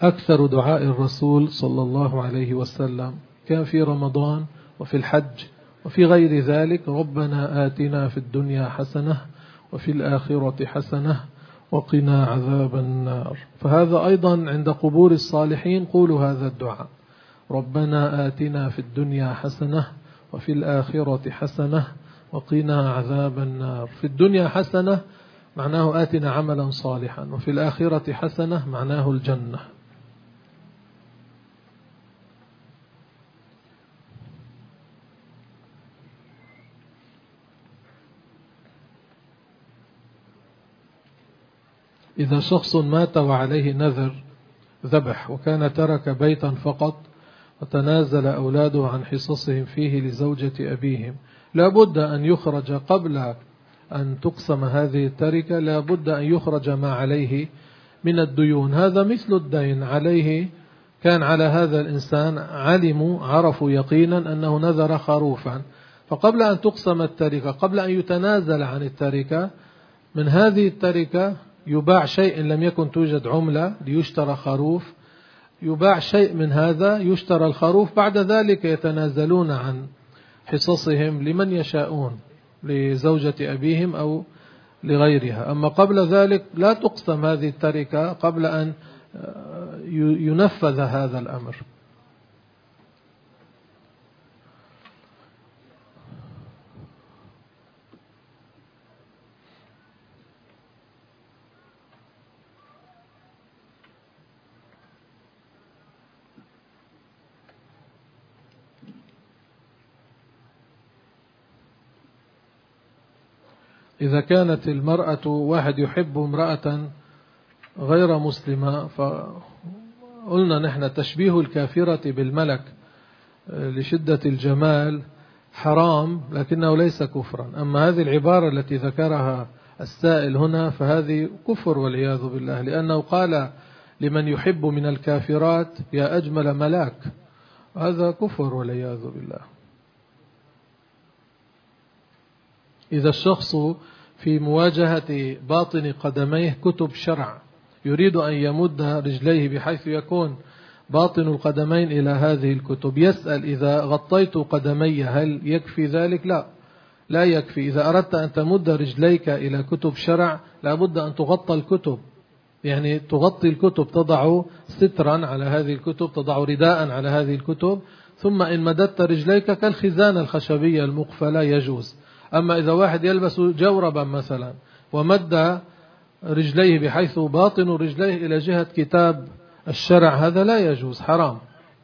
أكثر دعاء الرسول صلى الله عليه وسلم كان في رمضان وفي الحج وفي غير ذلك: ربنا آتنا في الدنيا حسنة وفي الآخرة حسنة وقنا عذاب النار. فهذا أيضا عند قبور الصالحين قولوا هذا الدعاء: ربنا آتنا في الدنيا حسنة وفي الآخرة حسنة وقنا عذاب النار. في الدنيا حسنة معناه آتنا عملا صالحا، وفي الآخرة حسنة معناه الجنة. إذا شخص مات وعليه نذر ذبح وكان ترك بيتا فقط وتنازل أولاده عن حصصهم فيه لزوجة أبيهم، لابد أن يخرج قبل أن تقسم هذه التركة، لابد أن يخرج ما عليه من الديون. هذا مثل الدين عليه، كان على هذا الإنسان عرفوا يقينا أنه نذر خروفا، فقبل أن تقسم التركة، قبل أن يتنازل عن التركة، من هذه التركة يباع شيء إن لم يكن توجد عملة ليشترى خروف، يباع شيء من هذا يشترى الخروف، بعد ذلك يتنازلون عن حصصهم لمن يشاءون، لزوجة أبيهم أو لغيرها. أما قبل ذلك لا تقسم هذه التركة قبل أن ينفذ هذا الأمر. إذا كانت المرأة واحد يحب امرأة غير مسلمة، فقلنا نحن تشبيه الكافرة بالملك لشدة الجمال حرام لكنه ليس كفرا. أما هذه العبارة التي ذكرها السائل هنا فهذه كفر والعياذ بالله، لأنه قال لمن يحب من الكافرات يا أجمل ملاك، هذا كفر والعياذ بالله. إذا الشخص في مواجهة باطن قدميه كتب شرع يريد أن يمد رجليه بحيث يكون باطن القدمين إلى هذه الكتب، يسأل: إذا غطيت قدمي هل يكفي ذلك؟ لا يكفي. إذا أردت أن تمد رجليك إلى كتب شرع لابد أن تغطى الكتب، يعني تغطي الكتب، تضع سترا على هذه الكتب، تضع رداء على هذه الكتب، ثم إن مددت رجليك كالخزانة الخشبية المقفلة يجوز. أما إذا واحد يلبس جوربا مثلا ومد رجليه بحيث باطن رجليه إلى جهة كتاب الشرع هذا لا يجوز، حرام.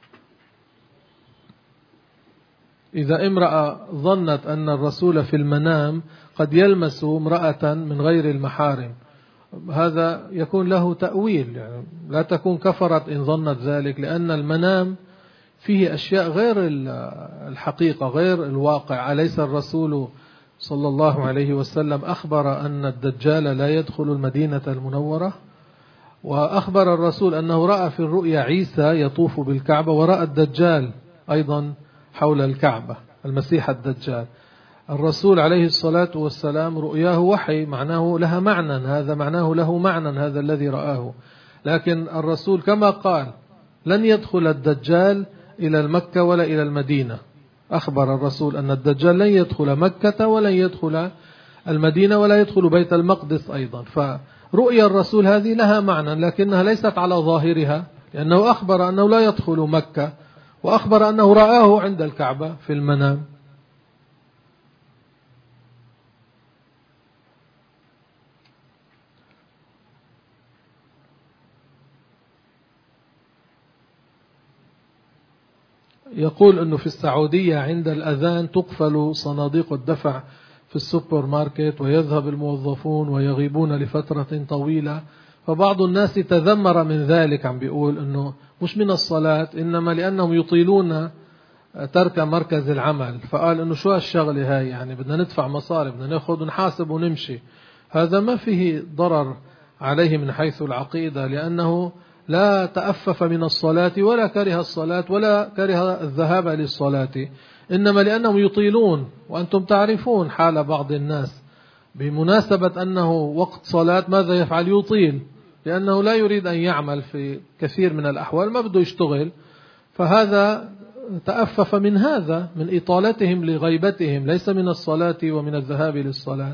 إذا امرأة ظنت أن الرسول في المنام قد يلمس امرأة من غير المحارم، هذا يكون له تأويل، يعني لا تكون كفرت إن ظنت ذلك، لأن المنام فيه أشياء غير الحقيقة، غير الواقع. أليس الرسول صلى الله عليه وسلم أخبر أن الدجال لا يدخل المدينة المنورة؟ وأخبر الرسول أنه رأى في الرؤيا عيسى يطوف بالكعبة، ورأى الدجال أيضا حول الكعبة، المسيح الدجال. الرسول عليه الصلاة والسلام رؤياه وحي، معناه لها معنى، هذا معناه له معنى هذا الذي رآه. لكن الرسول كما قال لن يدخل الدجال إلى المكة ولا إلى المدينة، أخبر الرسول أن الدجال لن يدخل مكة ولن يدخل المدينة ولا يدخل بيت المقدس أيضا. فرؤيا الرسول هذه لها معنى لكنها ليست على ظاهرها، لأنه أخبر أنه لا يدخل مكة، وأخبر أنه رآه عند الكعبة في المنام. يقول أنه في السعودية عند الأذان تقفل صناديق الدفع في السوبر ماركت ويذهب الموظفون ويغيبون لفترة طويلة، فبعض الناس تذمر من ذلك، عم بيقول أنه مش من الصلاة إنما لأنهم يطيلون ترك مركز العمل، فقال أنه شو هالشغلة هاي، يعني بدنا ندفع مصاري، بدنا ناخذ ونحاسب ونمشي. هذا ما فيه ضرر عليه من حيث العقيدة، لأنه لا تأفف من الصلاة ولا كره الصلاة ولا كره الذهاب للصلاة، إنما لأنهم يطيلون. وأنتم تعرفون حال بعض الناس بمناسبة أنه وقت صلاة ماذا يفعل؟ يطيل، لأنه لا يريد أن يعمل في كثير من الأحوال، ما بده يشتغل، فهذا تأفف من هذا، من إطالتهم لغيبتهم، ليس من الصلاة ومن الذهاب للصلاة.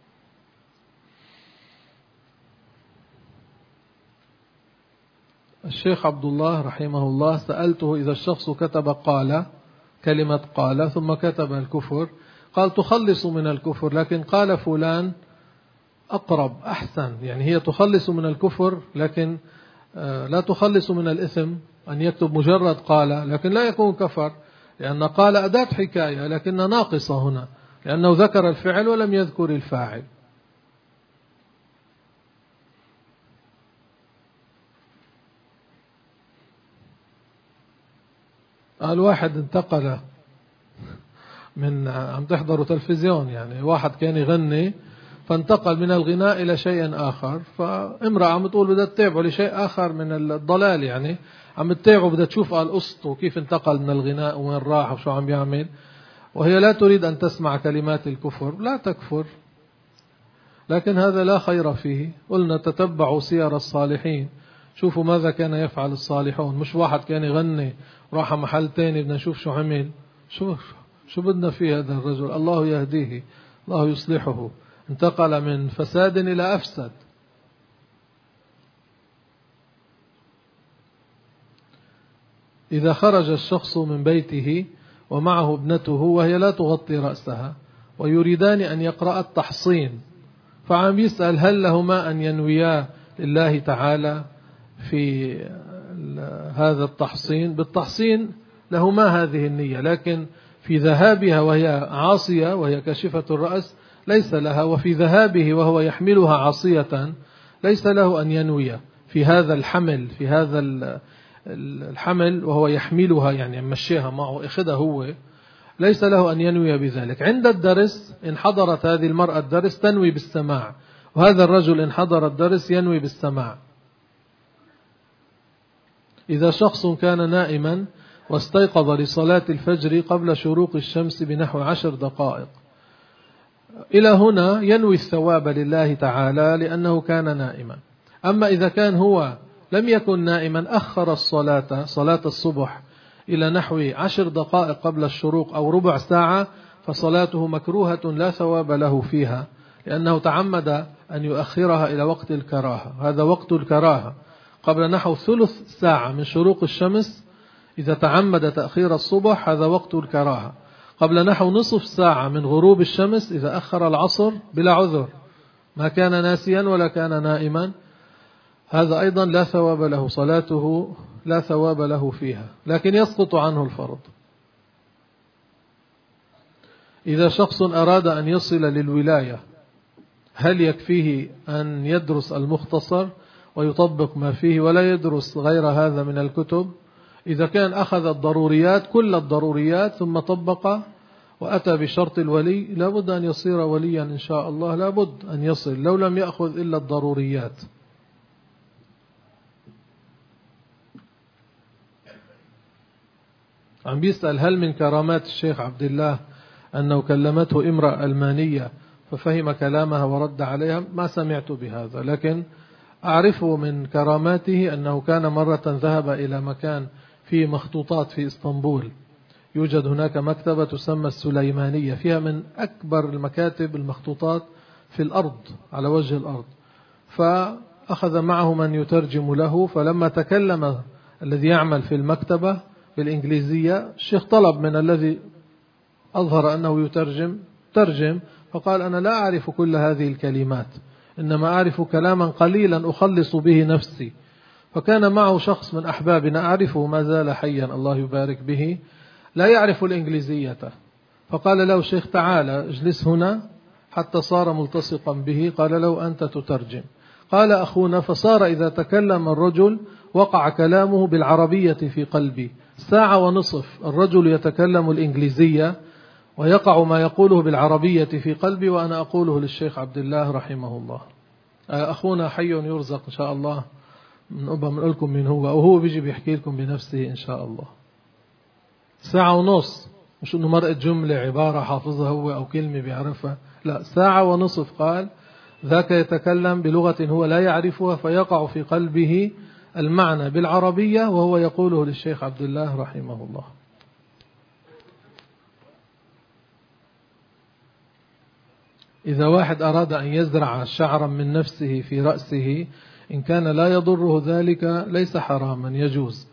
الشيخ عبد الله رحمه الله سألته إذا الشخص كتب قال، كلمة قال، ثم كتب الكفر، قال تخلص من الكفر، لكن قال فلان أقرب أحسن، يعني هي تخلص من الكفر لكن لا تخلص من الإثم. أن يكتب مجرد قال لكن لا يكون كفر، لأن قال أداة حكاية لكنها ناقصة هنا، لأنه ذكر الفعل ولم يذكر الفاعل. الواحد انتقل من عم تحضروا تلفزيون، يعني واحد كان يغني فانتقل من الغناء إلى شيء آخر، فامرأة عم تقول بدها تتابعه لشيء آخر من الضلال، يعني عم تتابعه بدها تشوف قصته كيف انتقل من الغناء وين راح وشو عم يعمل، وهي لا تريد أن تسمع كلمات الكفر. لا تكفر، لكن هذا لا خير فيه. قلنا تتبعوا سير الصالحين، شوفوا ماذا كان يفعل الصالحون، مش واحد كان يغني راح محل تاني بدنا نشوف شو عمل. شو بدنا فيه هذا الرجل؟ الله يهديه، الله يصلحه، انتقل من فساد إلى أفسد. إذا خرج الشخص من بيته ومعه ابنته وهي لا تغطي رأسها ويريدان أن يقرأ التحصين، فعم يسأل هل لهما أن ينويا لله تعالى في هذا التحصين؟ بالتحصين لهما هذه النية، لكن في ذهابها وهي عاصية وهي كاشفة الرأس ليس لها، وفي ذهابه وهو يحملها عاصية ليس له أن ينوي في هذا الحمل، في هذا الحمل وهو يحملها، يعني يمشيها معه اخذها هو، ليس له أن ينوي بذلك. عند الدرس إن حضرت هذه المرأة الدرس تنوي بالسماع، وهذا الرجل إن حضر الدرس ينوي بالسماع. إذا شخص كان نائما واستيقظ لصلاة الفجر قبل شروق الشمس بنحو 10 دقائق، إلى هنا ينوي الثواب لله تعالى لأنه كان نائما. أما إذا كان هو لم يكن نائما، أخر صلاة الصبح إلى نحو 10 دقائق قبل الشروق أو ربع ساعة، فصلاته مكروهة لا ثواب له فيها، لأنه تعمد أن يؤخرها إلى وقت الكراهة. هذا وقت الكراهة قبل نحو ثلث ساعة من شروق الشمس. إذا تعمد تأخير الصبح هذا وقت الكراهة. قبل نحو نصف ساعة من غروب الشمس إذا أخر العصر بلا عذر، ما كان ناسيا ولا كان نائما، هذا أيضا لا ثواب له، صلاته لا ثواب له فيها، لكن يسقط عنه الفرض. إذا شخص أراد أن يصل للولاية هل يكفيه أن يدرس المختصر ويطبق ما فيه ولا يدرس غير هذا من الكتب؟ إذا كان أخذ الضروريات كل الضروريات ثم طبق وأتى بشرط الولي، لابد أن يصير وليا إن شاء الله، لابد أن يصل لو لم يأخذ إلا الضروريات. عم بيسأل هل من كرامات الشيخ عبد الله أنه كلمته امرأة ألمانية ففهم كلامها ورد عليها؟ ما سمعت بهذا، لكن أعرفه من كراماته أنه كان مرة ذهب إلى مكان فيه مخطوطات في إسطنبول، يوجد هناك مكتبة تسمى السليمانية، فيها من أكبر المكاتب المخطوطات في الأرض على وجه الأرض، فأخذ معه من يترجم له. فلما تكلم الذي يعمل في المكتبة بالإنجليزية، الشيخ طلب من الذي أظهر أنه ترجم، فقال أنا لا أعرف كل هذه الكلمات، إنما أعرف كلاما قليلا أخلص به نفسي. فكان معه شخص من أحبابنا أعرفه ما زال حيا الله يبارك به، لا يعرف الإنجليزية، فقال له الشيخ تعالى اجلس هنا، حتى صار ملتصقا به، قال له أنت تترجم. قال أخونا فصار إذا تكلم الرجل وقع كلامه بالعربية في قلبي، 1.5 ساعة الرجل يتكلم الإنجليزية ويقع ما يقوله بالعربية في قلبي وأنا أقوله للشيخ عبد الله رحمه الله. أخونا حي يرزق إن شاء الله، من لكم من هو، أو هو بيجي بيحكي لكم بنفسه إن شاء الله. 1.5 ساعة، مش إنه مرقت جملة عبارة حافظها هو أو كلمة بيعرفها، لا 1.5 ساعة قال ذاك يتكلم بلغة هو لا يعرفها فيقع في قلبه المعنى بالعربية وهو يقوله للشيخ عبد الله رحمه الله. إذا واحد أراد أن يزرع شعرا من نفسه في رأسه إن كان لا يضره ذلك ليس حراما، يجوز.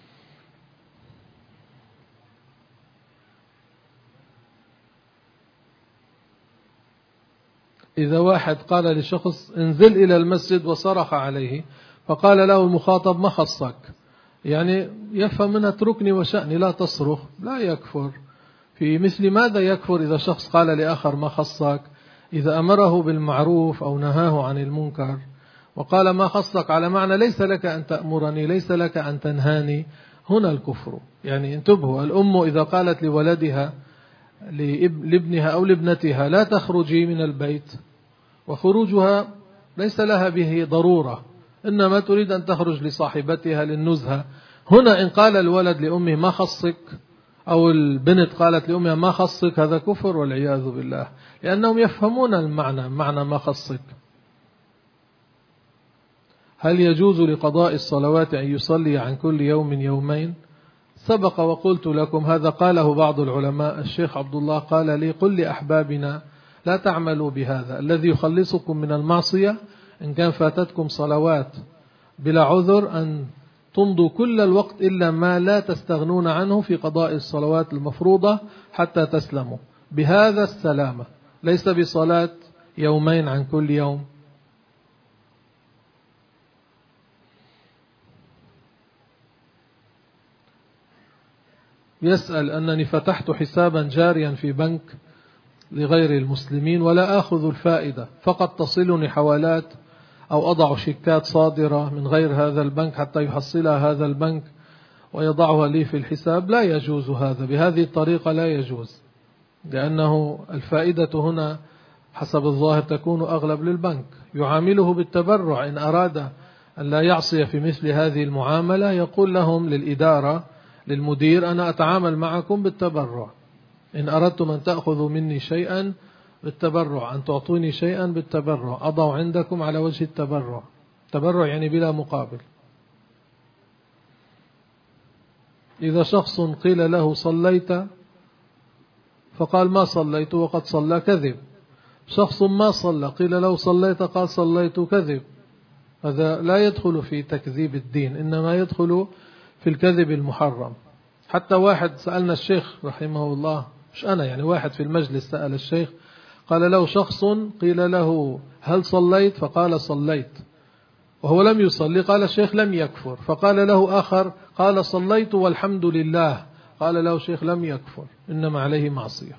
إذا واحد قال لشخص انزل إلى المسجد وصرخ عليه فقال له المخاطب ما خصك، يعني يفهم منها اتركني وشأني لا تصرخ، لا يكفر. في مثل ماذا يكفر إذا شخص قال لآخر ما خصك؟ إذا أمره بالمعروف أو نهاه عن المنكر وقال ما خصك على معنى ليس لك أن تأمرني ليس لك أن تنهاني، هنا الكفر. يعني انتبهوا، الأم إذا قالت لولدها لابنها أو لابنتها لا تخرجي من البيت وخروجها ليس لها به ضرورة إنما تريد أن تخرج لصاحبتها للنزهة، هنا إن قال الولد لأمه ما خصك أو البنت قالت لأمها ما خصك هذا كفر والعياذ بالله، لأنهم يفهمون معنى ما خصك. هل يجوز لقضاء الصلوات أن يصلي عن كل يوم يومين؟ سبق وقلت لكم هذا قاله بعض العلماء. الشيخ عبد الله قال لي قل لأحبابنا لا تعملوا بهذا، الذي يخلصكم من المعصية إن كان فاتتكم صلوات بلا عذر أن تمضوا كل الوقت إلا ما لا تستغنون عنه في قضاء الصلوات المفروضة حتى تسلموا بهذا السلامة، ليس بصلاة يومين عن كل يوم. يسأل أنني فتحت حسابا جاريا في بنك لغير المسلمين ولا آخذ الفائدة، فقط تصلني حوالات أو أضع شيكات صادرة من غير هذا البنك حتى يحصلها هذا البنك ويضعها لي في الحساب. لا يجوز هذا، بهذه الطريقة لا يجوز، لأنه الفائدة هنا حسب الظاهر تكون أغلب للبنك. يعامله بالتبرع، إن أراد أن لا يعصي في مثل هذه المعاملة يقول لهم للإدارة للمدير أنا أتعامل معكم بالتبرع، إن أردتم أن تأخذوا مني شيئا بالتبرع، أن تعطوني شيئا بالتبرع، أضع عندكم على وجه التبرع. تبرع يعني بلا مقابل. إذا شخص قيل له صليت فقال ما صليت وقد صلى، كذب. شخص ما صلى قيل له صليت قال صليت، كذب. هذا لا يدخل في تكذيب الدين، إنما يدخل في الكذب المحرم. حتى واحد سألنا الشيخ رحمه الله، مش أنا يعني، واحد في المجلس سأل الشيخ قال له شخص قيل له هل صليت فقال صليت وهو لم يصلي، قال الشيخ لم يكفر. فقال له آخر قال صليت والحمد لله، قال له الشيخ لم يكفر إنما عليه معصية.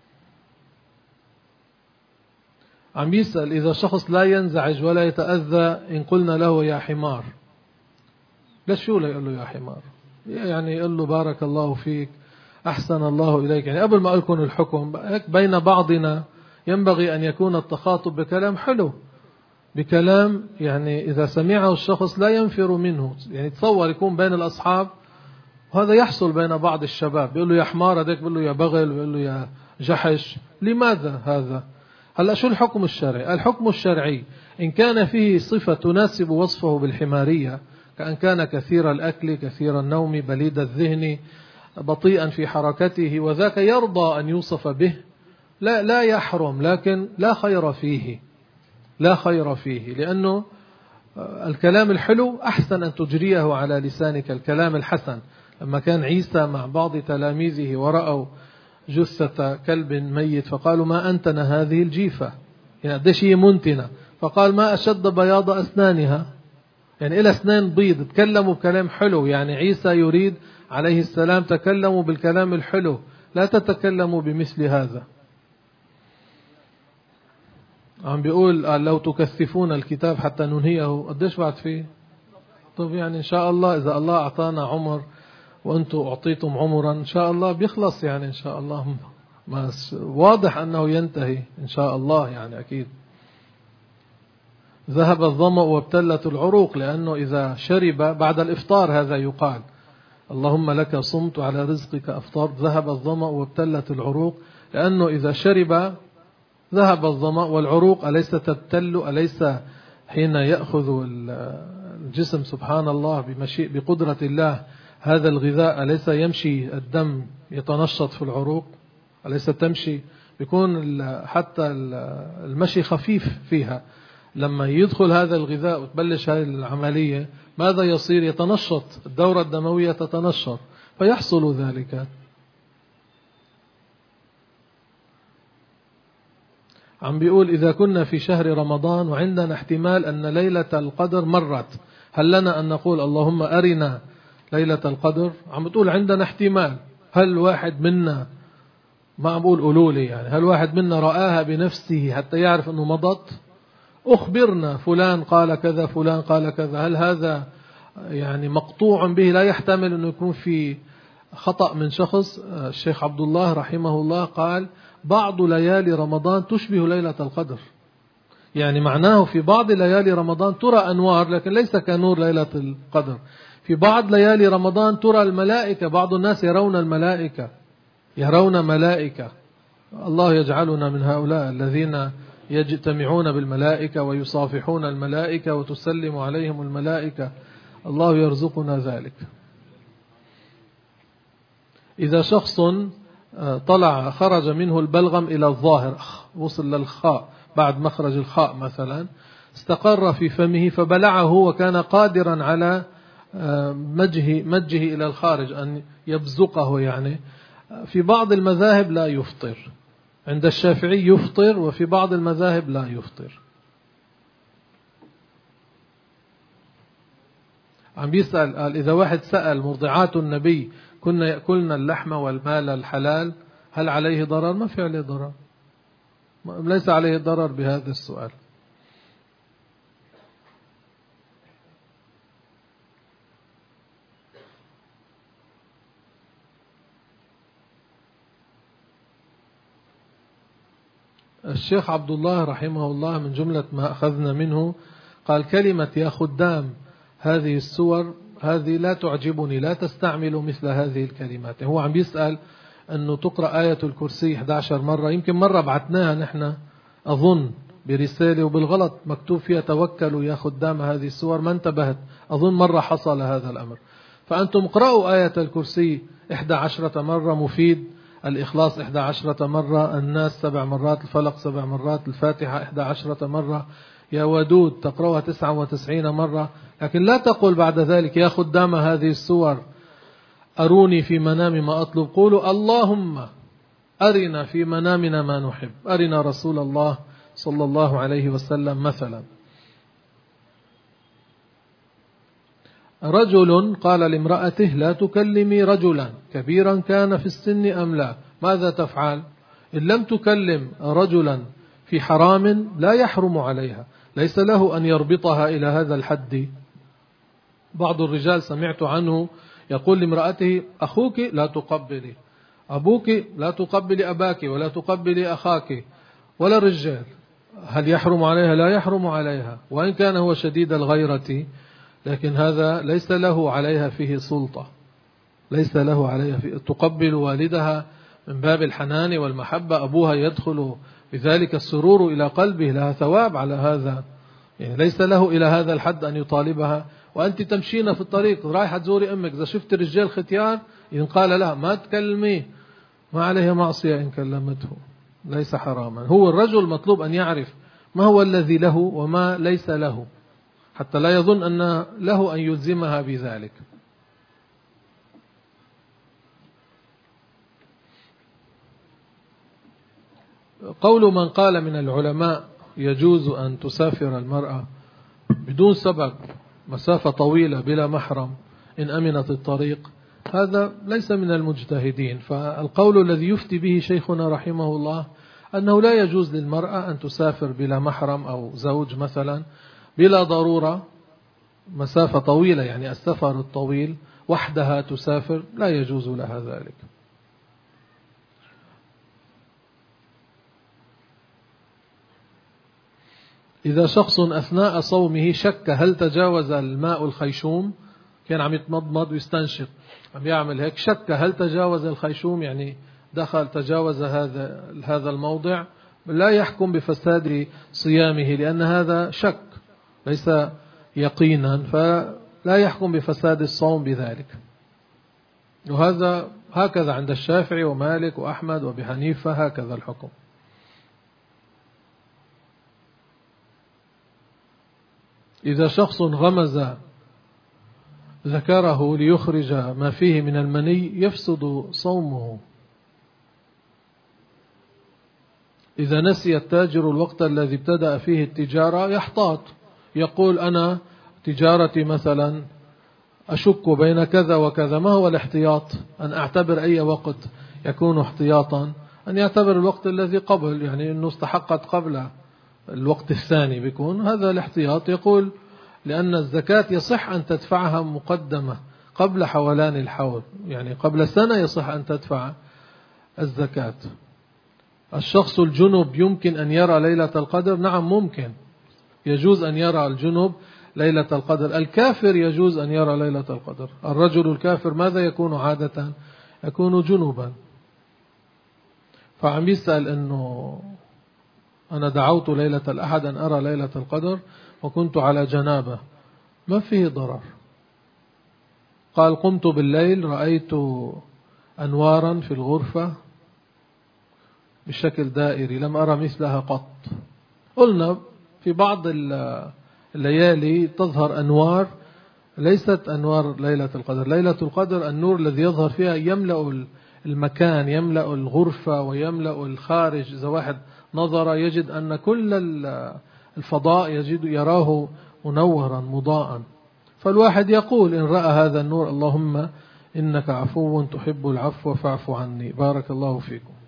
عم يسأل إذا شخص لا ينزعج ولا يتأذى إن قلنا له يا حمار، ليش شو لا يقول له يا حمار؟ يعني يقول له بارك الله فيك أحسن الله إليك، يعني قبل ما أكون الحكم بين بعضنا ينبغي أن يكون التخاطب بكلام حلو، بكلام يعني إذا سمعه الشخص لا ينفر منه. يعني تصور يكون بين الأصحاب وهذا يحصل بين بعض الشباب بيقول له يا حمار، هذاك بيقول له يا بغل، بيقول له يا جحش. لماذا هذا؟ هلأ شو الحكم الشرعي؟ الحكم الشرعي إن كان فيه صفة تناسب وصفه بالحمارية، كأن كان كثير الأكل كثير النوم بليد الذهن بطيئا في حركته وذاك يرضى أن يوصف به، لا يحرم، لكن لا خير فيه، لا خير فيه، لأنه الكلام الحلو أحسن أن تجريه على لسانك. الكلام الحسن، لما كان عيسى مع بعض تلاميذه ورأوا جثة كلب ميت فقالوا ما أنتن هذه الجيفة، يعني قديش هي منتنة، فقال ما أشد بياض أسنانها، يعني إلى أسنان بيض. تكلموا بكلام حلو، يعني عيسى يريد عليه السلام تكلموا بالكلام الحلو، لا تتكلموا بمثل هذا. عم بيقول لو تكثفون الكتاب حتى ننهيه، قديش بعد فيه؟ طب يعني إن شاء الله إذا الله أعطانا عمر وأنتم أعطيتم عمرا إن شاء الله بيخلص، يعني إن شاء الله ما واضح أنه ينتهي إن شاء الله، يعني أكيد. ذهب الظمأ وابتلت العروق، لأنه إذا شرب بعد الإفطار هذا يقال اللهم لك صمت على رزقك أفطرت، ذهب الظمأ وابتلت العروق، لأنه إذا شرب ذهب الظمأ والعروق أليس تبتل؟ أليس حين يأخذ الجسم سبحان الله بقدرة الله هذا الغذاء أليس يمشي الدم يتنشط في العروق؟ أليس تمشي؟ بيكون حتى المشي خفيف فيها. لما يدخل هذا الغذاء وتبلش هذه العملية ماذا يصير؟ يتنشط الدورة الدموية، تتنشط فيحصل ذلك. عم بيقول إذا كنا في شهر رمضان وعندنا احتمال أن ليلة القدر مرت، هل لنا أن نقول اللهم أرنا ليلة القدر؟ عم بتقول عندنا احتمال. هل واحد منا، ما عم بقول قولوا لي يعني، هل واحد منا رآها بنفسه حتى يعرف أنه مضت؟ أخبرنا فلان قال كذا، فلان قال كذا. هل هذا يعني مقطوع به لا يحتمل أنه يكون في خطأ من شخص؟ الشيخ عبد الله رحمه الله قال بعض ليالي رمضان تشبه ليلة القدر، يعني معناه في بعض ليالي رمضان ترى أنوار لكن ليس كنور ليلة القدر. في بعض ليالي رمضان ترى الملائكة، بعض الناس يرون الملائكة، يرون ملائكة. الله يجعلنا من هؤلاء الذين يجتمعون بالملائكة ويصافحون الملائكة وتسلم عليهم الملائكة، الله يرزقنا ذلك. إذا شخص طلع خرج منه البلغم إلى الظاهر، وصل للخاء بعد مخرج الخاء مثلا، استقر في فمه فبلعه وكان قادرا على مجه إلى الخارج أن يبزقه، يعني في بعض المذاهب لا يفطر. عند الشافعي يفطر وفي بعض المذاهب لا يفطر. عم بيسأل قال إذا واحد سأل مرضعات النبي كنا يأكلن اللحم والمال الحلال هل عليه ضرر؟ ما في عليه ضرر، ليس عليه ضرر بهذا السؤال. الشيخ عبد الله رحمه الله من جملة ما أخذنا منه قال كلمة يا خدام هذه السور هذه لا تعجبني، لا تستعملوا مثل هذه الكلمات. هو عم بيسأل أنه تقرأ آية الكرسي 11 مرة، يمكن مرة بعتناها نحن أظن برسالة وبالغلط مكتوب فيها توكلوا يا خدام هذه السور، ما انتبهت، أظن مرة حصل هذا الأمر. فأنتم اقرأوا آية الكرسي 11 مرة مفيد، الإخلاص 11 مرة، الناس 7 مرات، الفلق 7 مرات، الفاتحة 11 مرة، يا ودود تقرأها 99 مرة. لكن لا تقول بعد ذلك يا خدام هذه السور أروني في منام ما أطلب، قولوا اللهم أرنا في منامنا ما نحب، أرنا رسول الله صلى الله عليه وسلم مثلا. رجل قال لامرأته لا تكلمي رجلا كبيرا كان في السن أم لا، ماذا تفعل؟ إن لم تكلم رجلا في حرام لا يحرم عليها، ليس له أن يربطها إلى هذا الحد. بعض الرجال سمعت عنه يقول لامرأته أخوك لا تقبلي، أبوك لا تقبلي أباك ولا تقبلي أخاك، ولا الرجال. هل يحرم عليها؟ لا يحرم عليها، وإن كان هو شديد الغيرة، لكن هذا ليس له عليها فيه سلطة، ليس له عليها فيه. تقبل والدها من باب الحنان والمحبة، أبوها يدخل بذلك السرور إلى قلبه، لها ثواب على هذا، يعني ليس له إلى هذا الحد أن يطالبها. وأنت تمشين في الطريق رايحة تزوري أمك، إذا شفت الرجال ختيار إن قال لها ما تكلمي ما عليها معصية إن كلمته، ليس حراما. هو الرجل مطلوب أن يعرف ما هو الذي له وما ليس له، حتى لا يظن أن له أن يلزمها بذلك. قول من قال من العلماء يجوز أن تسافر المرأة بدون سبب مسافة طويلة بلا محرم إن أمنت الطريق، هذا ليس من المجتهدين. فالقول الذي يفتي به شيخنا رحمه الله أنه لا يجوز للمرأة أن تسافر بلا محرم أو زوج مثلا بلا ضرورة مسافة طويلة، يعني السفر الطويل وحدها تسافر لا يجوز لها ذلك. إذا شخص أثناء صومه شك هل تجاوز الماء الخيشوم، كان عم يتمضمض ويستنشق عم يعمل هيك، شك هل تجاوز الخيشوم يعني دخل تجاوز هذا الموضع، لا يحكم بفساد صيامه، لأن هذا شك ليس يقينا، فلا يحكم بفساد الصوم بذلك. وهذا هكذا عند الشافعي ومالك وأحمد وأبي حنيفة، هكذا الحكم. إذا شخص غمز ذكره ليخرج ما فيه من المني يفسد صومه. إذا نسي التاجر الوقت الذي ابتدأ فيه التجارة يحتاط، يقول أنا تجارتي مثلا أشك بين كذا وكذا. ما هو الاحتياط؟ أن أعتبر أي وقت يكون احتياطا، أن يعتبر الوقت الذي قبل، يعني أنه استحقت قبل الوقت الثاني بيكون هذا الاحتياط. يقول لأن الزكاة يصح أن تدفعها مقدمة قبل حولان الحول، يعني قبل سنة يصح أن تدفع الزكاة. الشخص الجنب يمكن أن يرى ليلة القدر؟ نعم ممكن، يجوز أن يرى الجنب ليلة القدر. الكافر يجوز أن يرى ليلة القدر. الرجل الكافر ماذا يكون عادة؟ يكون جنوبا. فعم يسأل أنه أنا دعوت ليلة الأحد أن أرى ليلة القدر وكنت على جنابة، ما فيه ضرر. قال قمت بالليل رأيت أنوارا في الغرفة بشكل دائري لم أرى مثلها قط. قلنا في بعض الليالي تظهر أنوار ليست أنوار ليلة القدر. ليلة القدر النور الذي يظهر فيها يملأ المكان، يملأ الغرفة ويملأ الخارج. إذا واحد نظر يجد أن كل الفضاء يراه منورا مضاءا. فالواحد يقول إن رأى هذا النور اللهم إنك عفو تحب العفو فاعف عني. بارك الله فيكم.